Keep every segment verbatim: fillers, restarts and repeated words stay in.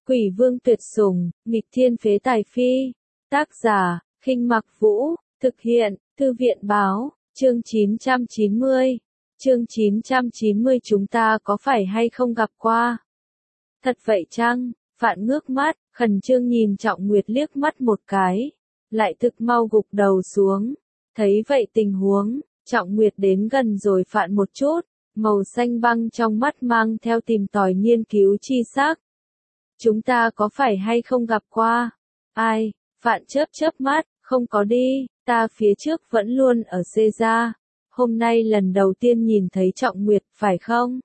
Quỷ vương tuyệt sủng, nghịch thiên phế tài phi. Tác giả, Khinh Mặc Vũ, thực hiện, Thư viện báo, chương chín trăm chín mươi. Chương chín trăm chín mươi chúng ta có phải hay không gặp qua? Thật vậy chăng? Phạn ngước mắt, khẩn trương nhìn Trọng Nguyệt liếc mắt một cái, lại thực mau gục đầu xuống. Thấy vậy tình huống, Trọng Nguyệt đến gần rồi Phạn một chút, màu xanh băng trong mắt mang theo tìm tòi nghiên cứu chi sắc. Chúng ta có phải hay không gặp qua? Ai? Phạn chớp chớp mắt, không có đi, ta phía trước vẫn luôn ở xê gia. Hôm nay lần đầu tiên nhìn thấy Trọng Nguyệt, phải không?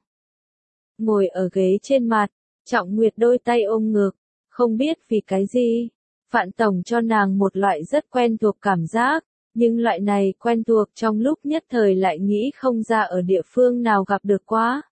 Ngồi ở ghế trên mặt, Trọng Nguyệt đôi tay ôm ngực, không biết vì cái gì. Phạn tổng cho nàng một loại rất quen thuộc cảm giác, nhưng loại này quen thuộc trong lúc nhất thời lại nghĩ không ra ở địa phương nào gặp được quá.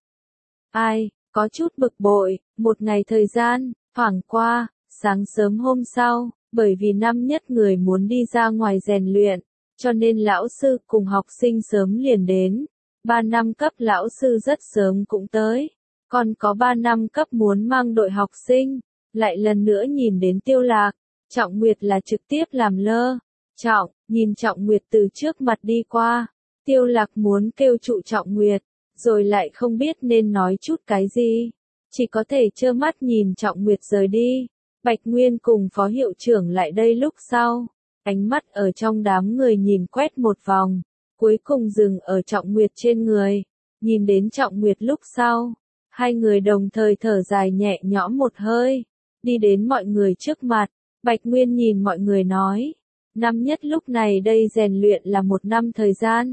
Ai, có chút bực bội, một ngày thời gian, thoảng qua, sáng sớm hôm sau, bởi vì năm nhất người muốn đi ra ngoài rèn luyện, cho nên lão sư cùng học sinh sớm liền đến. Ba năm cấp lão sư rất sớm cũng tới, còn có ba năm cấp muốn mang đội học sinh, lại lần nữa nhìn đến Tiêu Lạc. Trọng Nguyệt là trực tiếp làm lơ. Trọng, nhìn Trọng Nguyệt từ trước mặt đi qua, Tiêu Lạc muốn kêu trụ Trọng Nguyệt, rồi lại không biết nên nói chút cái gì, chỉ có thể trơ mắt nhìn Trọng Nguyệt rời đi. Bạch Nguyên cùng phó hiệu trưởng lại đây lúc sau, ánh mắt ở trong đám người nhìn quét một vòng, cuối cùng dừng ở Trọng Nguyệt trên người. Nhìn đến Trọng Nguyệt lúc sau, hai người đồng thời thở dài nhẹ nhõm một hơi, đi đến mọi người trước mặt. Bạch Nguyên nhìn mọi người nói, năm nhất lúc này đây rèn luyện là một năm thời gian.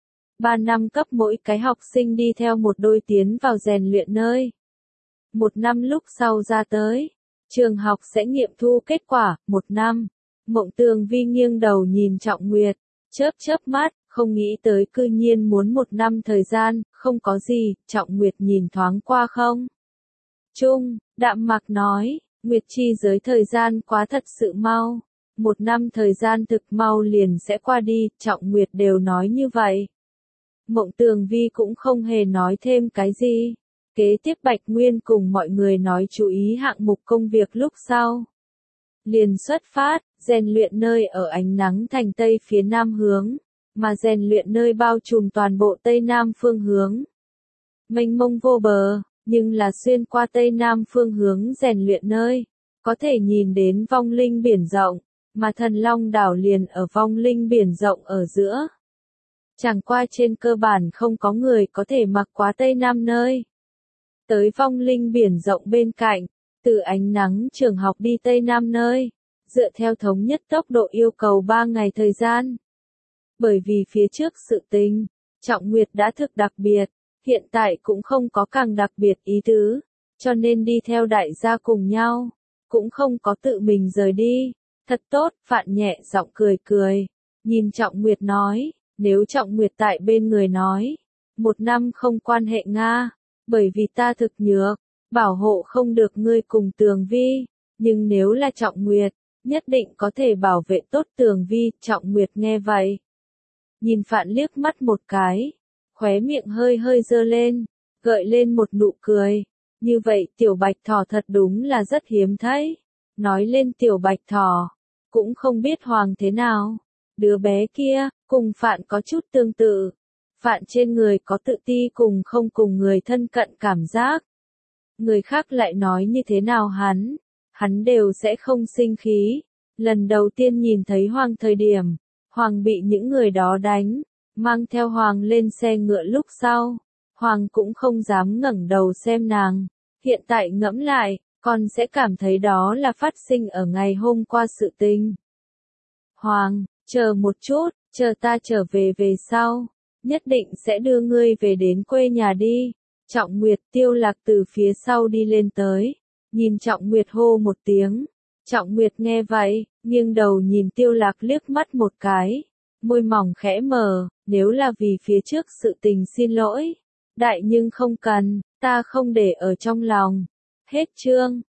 Ba năm cấp mỗi cái học sinh đi theo một đôi tiến vào rèn luyện nơi. Một năm lúc sau ra tới, trường học sẽ nghiệm thu kết quả, một năm. Mộng Tường Vi nghiêng đầu nhìn Trọng Nguyệt, chớp chớp mắt, không nghĩ tới cư nhiên muốn một năm thời gian, không có gì. Trọng Nguyệt nhìn thoáng qua không Trung, đạm mạc nói, Nguyệt chi giới thời gian quá thật sự mau. Một năm thời gian thực mau liền sẽ qua đi, Trọng Nguyệt đều nói như vậy. Mộng Tường Vi cũng không hề nói thêm cái gì. Kế tiếp Bạch Nguyên cùng mọi người nói chú ý hạng mục công việc lúc sau. Liền xuất phát, rèn luyện nơi ở ánh nắng thành tây phía nam hướng, mà rèn luyện nơi bao trùm toàn bộ tây nam phương hướng. Mênh mông vô bờ, nhưng là xuyên qua tây nam phương hướng rèn luyện nơi, có thể nhìn đến vong linh biển rộng, mà Thần Long đảo liền ở vong linh biển rộng ở giữa. Chẳng qua trên cơ bản không có người có thể mặc quá tây nam nơi. Tới vong linh biển rộng bên cạnh, từ ánh nắng trường học đi tây nam nơi, dựa theo thống nhất tốc độ yêu cầu ba ngày thời gian. Bởi vì phía trước sự tình, Trọng Nguyệt đã thực đặc biệt, hiện tại cũng không có càng đặc biệt ý tứ, cho nên đi theo đại gia cùng nhau, cũng không có tự mình rời đi. Thật tốt, Phạn nhẹ giọng cười cười, nhìn Trọng Nguyệt nói, nếu Trọng Nguyệt tại bên người nói, một năm không quan hệ Nga, bởi vì ta thực nhược, bảo hộ không được ngươi cùng Tường Vi, nhưng nếu là Trọng Nguyệt, nhất định có thể bảo vệ tốt Tường Vi. Trọng Nguyệt nghe vậy, nhìn Phạn liếc mắt một cái, khóe miệng hơi hơi dơ lên, gợi lên một nụ cười, như vậy Tiểu Bạch Thỏ thật đúng là rất hiếm thấy. Nói lên Tiểu Bạch Thỏ, cũng không biết Hoàng thế nào, đứa bé kia, cùng Phạn có chút tương tự. Phạn trên người có tự ti cùng không cùng người thân cận cảm giác. Người khác lại nói như thế nào hắn, hắn đều sẽ không sinh khí. Lần đầu tiên nhìn thấy Hoàng thời điểm, Hoàng bị những người đó đánh, mang theo Hoàng lên xe ngựa lúc sau, Hoàng cũng không dám ngẩng đầu xem nàng. Hiện tại ngẫm lại, con sẽ cảm thấy đó là phát sinh ở ngày hôm qua sự tình. Hoàng, chờ một chút, chờ ta trở về về sau, nhất định sẽ đưa ngươi về đến quê nhà đi. Trọng Nguyệt. Tiêu Lạc từ phía sau đi lên tới, nhìn Trọng Nguyệt hô một tiếng. Trọng Nguyệt nghe vậy, nghiêng đầu nhìn Tiêu Lạc liếc mắt một cái, môi mỏng khẽ mở, nếu là vì phía trước sự tình xin lỗi, đại nhưng không cần, ta không để ở trong lòng. Hết chương.